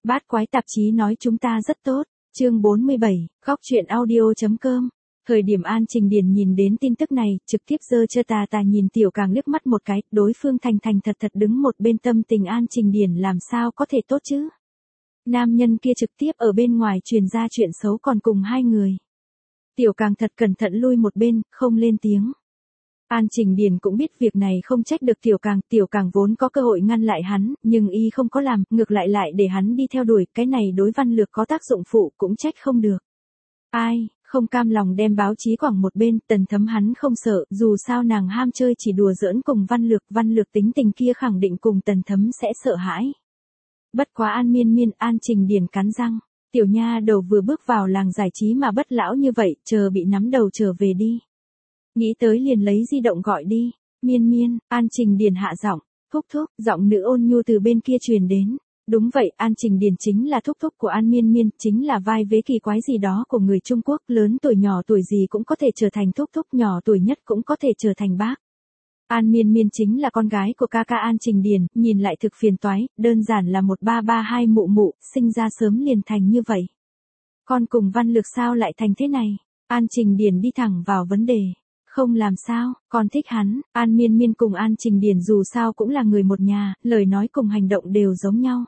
Bát quái tạp chí nói chúng ta rất tốt. Chương 47, góc truyện audio.com. Thời điểm An Trình Điền nhìn đến tin tức này, trực tiếp giơ chơ tà tà nhìn Tiểu Càng liếc mắt một cái, đối phương thành thành thật thật đứng một bên, tâm tình An Trình Điền làm sao có thể tốt chứ. Nam nhân kia trực tiếp ở bên ngoài truyền ra chuyện xấu còn cùng hai người. Tiểu Càng thật cẩn thận lui một bên, không lên tiếng. An Trình Điền cũng biết việc này không trách được Tiểu Càng vốn có cơ hội ngăn lại hắn, nhưng y không có làm, ngược lại để hắn đi theo đuổi, cái này đối Văn Lược có tác dụng phụ cũng trách không được. Ai, không cam lòng đem báo chí quẳng một bên, Tần Thấm hắn không sợ, dù sao nàng ham chơi chỉ đùa giỡn cùng Văn Lược tính tình kia khẳng định cùng Tần Thấm sẽ sợ hãi. Bất quá An Trình Điền cắn răng, tiểu nha đầu vừa bước vào làng giải trí mà bất lão như vậy, chờ bị nắm đầu trở về đi. Nghĩ tới liền lấy di động gọi đi. Miên, An Trình Điền hạ giọng, thúc, giọng nữ ôn nhu từ bên kia truyền đến. Đúng vậy, An Trình Điền chính là thúc của An Miên, chính là vai vế kỳ quái gì đó của người Trung Quốc, lớn tuổi nhỏ tuổi gì cũng có thể trở thành thúc, nhỏ tuổi nhất cũng có thể trở thành bác. An Miên chính là con gái của ca An Trình Điền, nhìn lại thực phiền toái, đơn giản là 1332 mụ, sinh ra sớm liền thành như vậy. Con cùng Văn Lược sao lại thành thế này? An Trình Điền đi thẳng vào vấn đề. Không làm sao, con thích hắn. An Miên cùng An Trình Điền dù sao cũng là người một nhà, lời nói cùng hành động đều giống nhau.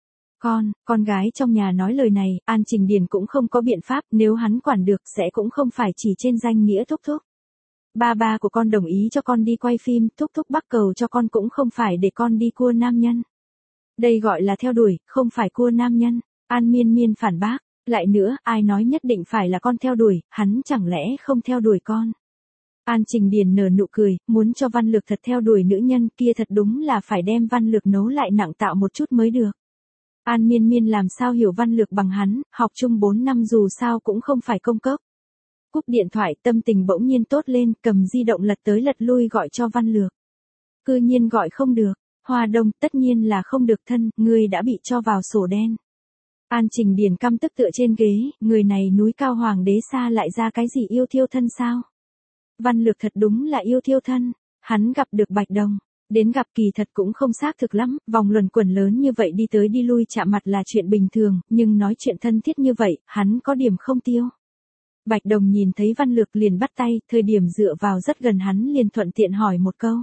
Con gái trong nhà nói lời này, An Trình Điền cũng không có biện pháp, nếu hắn quản được sẽ cũng không phải chỉ trên danh nghĩa thúc. Ba của con đồng ý cho con đi quay phim, thúc bắt cầu cho con cũng không phải để con đi cua nam nhân. Đây gọi là theo đuổi, không phải cua nam nhân. An Miên phản bác, lại nữa, ai nói nhất định phải là con theo đuổi, hắn chẳng lẽ không theo đuổi con. An Trình Điền nở nụ cười, muốn cho Văn Lược thật theo đuổi nữ nhân kia thật đúng là phải đem Văn Lược nấu lại nặng tạo một chút mới được. An Miên làm sao hiểu Văn Lược bằng hắn, học chung 4 năm dù sao cũng không phải công cốc. Cúp điện thoại, tâm tình bỗng nhiên tốt lên, cầm di động lật tới lật lui gọi cho Văn Lược. Cư nhiên gọi không được. Hoa Đông, tất nhiên là không được thân, ngươi đã bị cho vào sổ đen. An Trình Điền căm tức tựa trên ghế, người này núi cao hoàng đế xa lại ra cái gì yêu thiêu thân sao? Văn Lược thật đúng là yêu thiêu thân, hắn gặp được Bạch Đồng, đến gặp kỳ thật cũng không xác thực lắm, vòng luẩn quẩn lớn như vậy đi tới đi lui chạm mặt là chuyện bình thường, nhưng nói chuyện thân thiết như vậy, hắn có điểm không tiêu. Bạch Đồng nhìn thấy Văn Lược liền bắt tay, thời điểm dựa vào rất gần hắn liền thuận tiện hỏi một câu.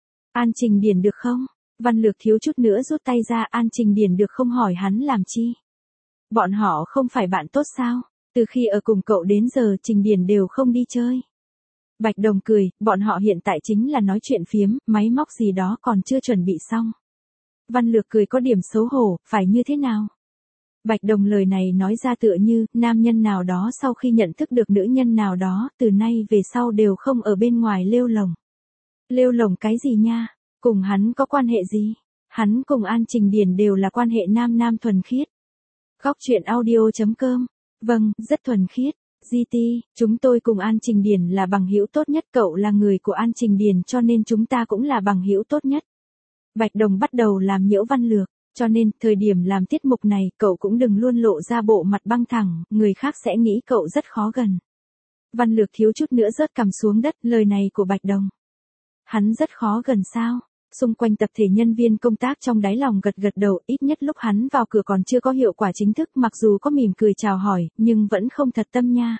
An Trình Điền được không? Văn Lược thiếu chút nữa rút tay ra, An Trình Điền được không hỏi hắn làm chi? Bọn họ không phải bạn tốt sao? Từ khi ở cùng cậu đến giờ Trình Điền đều không đi chơi. Bạch Đồng cười, bọn họ hiện tại chính là nói chuyện phiếm, máy móc gì đó còn chưa chuẩn bị xong. Văn Lược cười có điểm xấu hổ, phải như thế nào? Bạch Đồng lời này nói ra tựa như, nam nhân nào đó sau khi nhận thức được nữ nhân nào đó, từ nay về sau đều không ở bên ngoài lêu lồng. Lêu lồng cái gì nha? Cùng hắn có quan hệ gì? Hắn cùng An Trình Điền đều là quan hệ nam thuần khiết. Góc truyện audio.com. Vâng, rất thuần khiết. GT, chúng tôi cùng An Trình Điền là bằng hữu tốt nhất, cậu là người của An Trình Điền cho nên chúng ta cũng là bằng hữu tốt nhất. Bạch Đồng bắt đầu làm nhiễu Văn Lược, cho nên, thời điểm làm tiết mục này, cậu cũng đừng luôn lộ ra bộ mặt băng thẳng, người khác sẽ nghĩ cậu rất khó gần. Văn Lược thiếu chút nữa rớt cằm xuống đất, lời này của Bạch Đồng. Hắn rất khó gần sao? Xung quanh tập thể nhân viên công tác trong đáy lòng gật đầu, ít nhất lúc hắn vào cửa còn chưa có hiệu quả chính thức, mặc dù có mỉm cười chào hỏi, nhưng vẫn không thật tâm nha.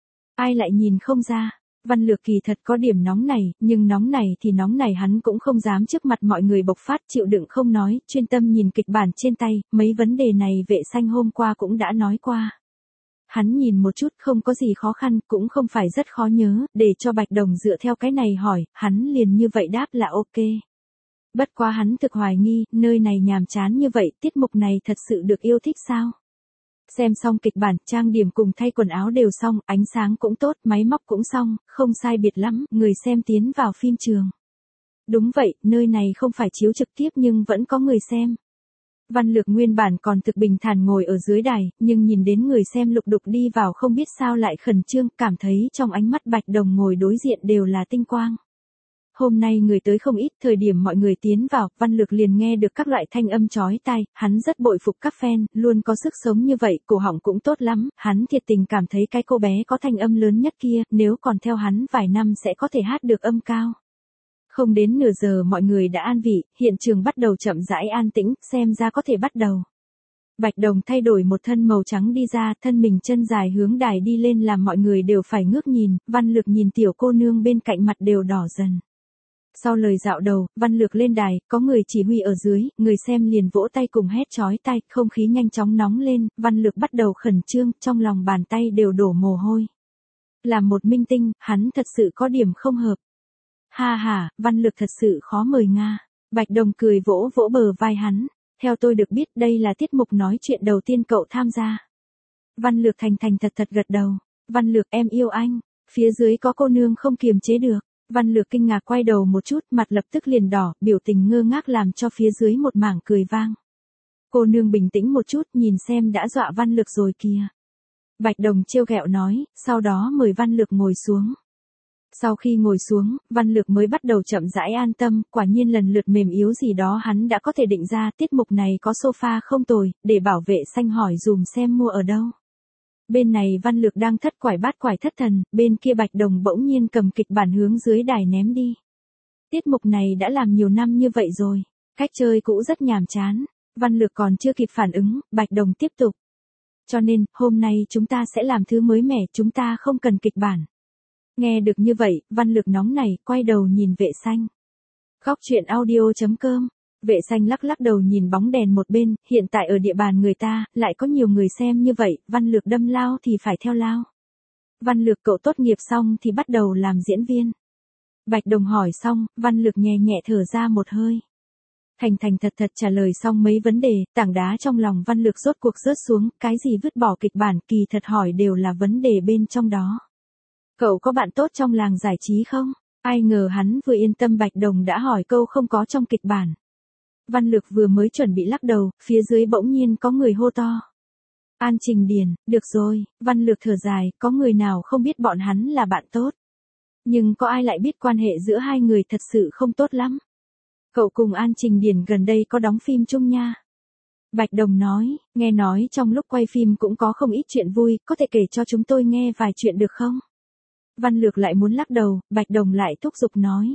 Ai lại nhìn không ra, Văn Lược kỳ thật có điểm nóng này, nhưng nóng này hắn cũng không dám trước mặt mọi người bộc phát, chịu đựng không nói, chuyên tâm nhìn kịch bản trên tay, mấy vấn đề này Vệ Xanh hôm qua cũng đã nói qua. Hắn nhìn một chút không có gì khó khăn, cũng không phải rất khó nhớ, để cho Bạch Đồng dựa theo cái này hỏi, hắn liền như vậy đáp là ok. Bất quá hắn thực hoài nghi, nơi này nhàm chán như vậy, tiết mục này thật sự được yêu thích sao? Xem xong kịch bản, trang điểm cùng thay quần áo đều xong, ánh sáng cũng tốt, máy móc cũng xong, không sai biệt lắm, người xem tiến vào phim trường. Đúng vậy, nơi này không phải chiếu trực tiếp nhưng vẫn có người xem. Văn Lược nguyên bản còn thực bình thản ngồi ở dưới đài, nhưng nhìn đến người xem lục đục đi vào không biết sao lại khẩn trương, cảm thấy trong ánh mắt Bạch Đồng ngồi đối diện đều là tinh quang. Hôm nay người tới không ít, thời điểm mọi người tiến vào, Văn Lược liền nghe được các loại thanh âm chói tai, hắn rất bội phục các fan, luôn có sức sống như vậy, cổ họng cũng tốt lắm, hắn thiệt tình cảm thấy cái cô bé có thanh âm lớn nhất kia, nếu còn theo hắn vài năm sẽ có thể hát được âm cao. Không đến nửa giờ mọi người đã an vị, hiện trường bắt đầu chậm rãi an tĩnh, xem ra có thể bắt đầu. Bạch Đồng thay đổi một thân màu trắng đi ra, thân mình chân dài hướng đài đi lên làm mọi người đều phải ngước nhìn, Văn Lược nhìn tiểu cô nương bên cạnh mặt đều đỏ dần. Sau lời dạo đầu, Văn Lược lên đài, có người chỉ huy ở dưới, người xem liền vỗ tay cùng hét chói tai, không khí nhanh chóng nóng lên, Văn Lược bắt đầu khẩn trương, trong lòng bàn tay đều đổ mồ hôi. Làm một minh tinh, hắn thật sự có điểm không hợp. Ha ha, Văn Lược thật sự khó mời Nga. Bạch Đồng cười vỗ vỗ bờ vai hắn. Theo tôi được biết đây là tiết mục nói chuyện đầu tiên cậu tham gia. Văn Lược thành thành thật thật gật đầu. Văn Lược em yêu anh. Phía dưới có cô nương không kiềm chế được. Văn Lược kinh ngạc quay đầu một chút, mặt lập tức liền đỏ, biểu tình ngơ ngác làm cho phía dưới một mảng cười vang. Cô nương bình tĩnh một chút, nhìn xem đã dọa Văn Lược rồi kìa. Bạch Đồng trêu ghẹo nói, sau đó mời Văn Lược ngồi xuống. Sau khi ngồi xuống, Văn Lược mới bắt đầu chậm rãi an tâm, quả nhiên lần lượt mềm yếu gì đó hắn đã có thể định ra, tiết mục này có sofa không tồi, để bảo vệ xanh hỏi dùm xem mua ở đâu. Bên này Văn Lược đang thất quải bát quải thất thần, bên kia Bạch Đồng bỗng nhiên cầm kịch bản hướng dưới đài ném đi. Tiết mục này đã làm nhiều năm như vậy rồi, cách chơi cũ rất nhàm chán. Văn Lược còn chưa kịp phản ứng, Bạch Đồng tiếp tục. Cho nên, hôm nay chúng ta sẽ làm thứ mới mẻ, chúng ta không cần kịch bản. Nghe được như vậy, Văn Lược nóng nảy, quay đầu nhìn Vệ Xanh. Góc truyện audio.com. Vệ Xanh lắc lắc đầu nhìn bóng đèn một bên, hiện tại ở địa bàn người ta, lại có nhiều người xem như vậy, Văn Lược đâm lao thì phải theo lao. Văn Lược cậu tốt nghiệp xong thì bắt đầu làm diễn viên. Bạch Đồng hỏi xong, Văn Lược nhẹ nhẹ thở ra một hơi. Thành thành thật thật trả lời xong mấy vấn đề, tảng đá trong lòng Văn Lược rốt cuộc rớt xuống, cái gì vứt bỏ kịch bản kỳ thật hỏi đều là vấn đề bên trong đó. Cậu có bạn tốt trong làng giải trí không? Ai ngờ hắn vừa yên tâm Bạch Đồng đã hỏi câu không có trong kịch bản. Văn Lược vừa mới chuẩn bị lắc đầu, phía dưới bỗng nhiên có người hô to. An Trình Điền, được rồi, Văn Lược thở dài, có người nào không biết bọn hắn là bạn tốt. Nhưng có ai lại biết quan hệ giữa hai người thật sự không tốt lắm. Cậu cùng An Trình Điền gần đây có đóng phim chung nha. Bạch Đồng nói, nghe nói trong lúc quay phim cũng có không ít chuyện vui, có thể kể cho chúng tôi nghe vài chuyện được không? Văn Lược lại muốn lắc đầu, Bạch Đồng lại thúc giục nói.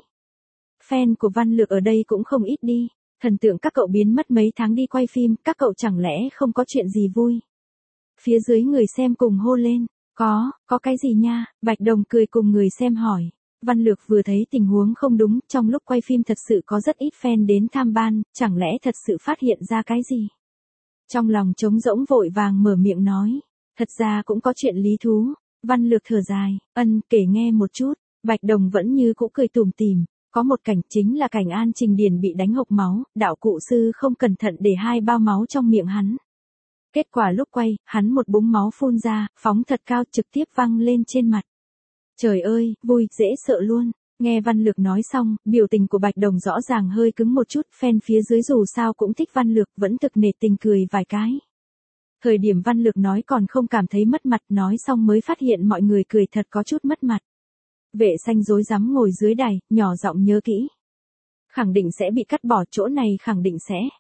Fan của Văn Lược ở đây cũng không ít đi, thần tượng các cậu biến mất mấy tháng đi quay phim, các cậu chẳng lẽ không có chuyện gì vui? Phía dưới người xem cùng hô lên, có cái gì nha? Bạch Đồng cười cùng người xem hỏi. Văn Lược vừa thấy tình huống không đúng, trong lúc quay phim thật sự có rất ít fan đến tham ban, chẳng lẽ thật sự phát hiện ra cái gì? Trong lòng trống rỗng vội vàng mở miệng nói, thật ra cũng có chuyện lý thú. Văn Lược thở dài, kể nghe một chút. Bạch Đồng vẫn như cũ cười tủm tỉm, có một cảnh chính là cảnh An Trình Điền bị đánh hộc máu, đạo cụ sư không cẩn thận để 2 bao máu trong miệng hắn. Kết quả lúc quay, hắn một búng máu phun ra, phóng thật cao trực tiếp văng lên trên mặt. Trời ơi, vui, dễ sợ luôn. Nghe Văn Lược nói xong, biểu tình của Bạch Đồng rõ ràng hơi cứng một chút, fan phía dưới dù sao cũng thích Văn Lược, vẫn thực nể tình cười vài cái. Thời điểm Văn Lược nói còn không cảm thấy mất mặt, nói xong mới phát hiện mọi người cười thật có chút mất mặt. Vệ Xanh rối rắm ngồi dưới đài, nhỏ giọng nhớ kỹ. Khẳng định sẽ bị cắt bỏ, chỗ này khẳng định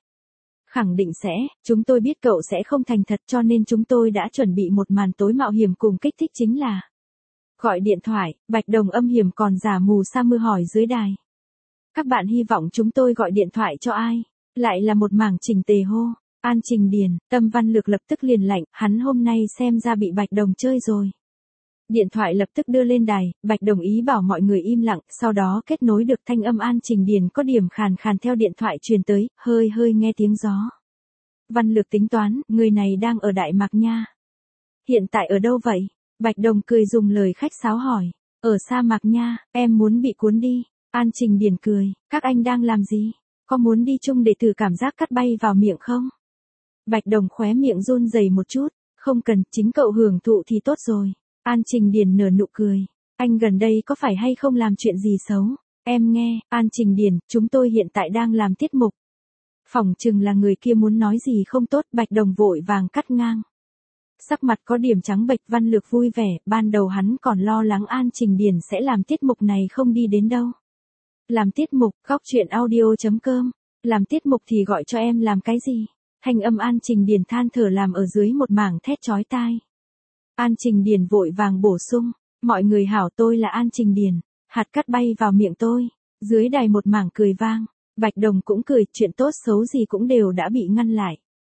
sẽ, chúng tôi biết cậu sẽ không thành thật cho nên chúng tôi đã chuẩn bị một màn tối mạo hiểm cùng kích thích chính là. Gọi điện thoại, Bạch Đồng âm hiểm còn giả mù sa mưa hỏi dưới đài. Các bạn hy vọng chúng tôi gọi điện thoại cho ai? Lại là một mảng chỉnh tề hô. An Trình Điền, tâm Văn Lược lập tức liền lạnh, hắn hôm nay xem ra bị Bạch Đồng chơi rồi. Điện thoại lập tức đưa lên đài, Bạch Đồng ý bảo mọi người im lặng, sau đó kết nối được thanh âm An Trình Điền có điểm khàn khàn theo điện thoại truyền tới, hơi nghe tiếng gió. Văn Lược tính toán, người này đang ở Đại Mạc nha. Hiện tại ở đâu vậy? Bạch Đồng cười dùng lời khách sáo hỏi. Ở sa mạc nha, em muốn bị cuốn đi. An Trình Điền cười, các anh đang làm gì? Có muốn đi chung để thử cảm giác cắt bay vào miệng không? Bạch Đồng khóe miệng run rẩy một chút, không cần, chính cậu hưởng thụ thì tốt rồi. An Trình Điền nở nụ cười, anh gần đây có phải hay không làm chuyện gì xấu? Em nghe, An Trình Điền, chúng tôi hiện tại đang làm tiết mục. Phỏng chừng là người kia muốn nói gì không tốt, Bạch Đồng vội vàng cắt ngang. Sắc mặt có điểm trắng bệch, Văn Lược vui vẻ, ban đầu hắn còn lo lắng An Trình Điền sẽ làm tiết mục này không đi đến đâu. Làm tiết mục, góc truyện audio.com, làm tiết mục thì gọi cho em làm cái gì? Thanh âm An Trình Điền than thở làm ở dưới một mảng thét chói tai. An Trình Điền vội vàng bổ sung, mọi người hảo, tôi là An Trình Điền, hạt cắt bay vào miệng tôi. Dưới đài một mảng cười vang, Bạch Đồng cũng cười, chuyện tốt xấu gì cũng đều đã bị ngăn lại.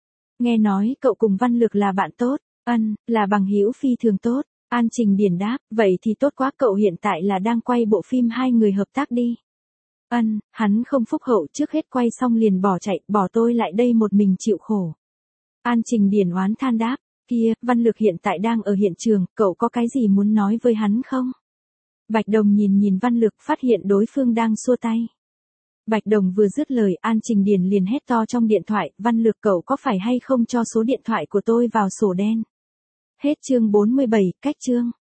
Nghe nói cậu cùng Văn Lược là bạn tốt. Là bằng hữu phi thường tốt. An Trình Điền đáp, vậy thì tốt quá, cậu hiện tại là đang quay bộ phim hai người hợp tác đi. Hắn không phúc hậu, trước hết quay xong liền bỏ chạy, bỏ tôi lại đây một mình chịu khổ. An Trình Điền oán than đáp, kia, Văn Lược hiện tại đang ở hiện trường, cậu có cái gì muốn nói với hắn không? Bạch Đồng nhìn Văn Lược, phát hiện đối phương đang xua tay. Bạch Đồng vừa dứt lời, An Trình Điền liền hét to trong điện thoại, Văn Lược cậu có phải hay không cho số điện thoại của tôi vào sổ đen? Hết chương 47, cách chương.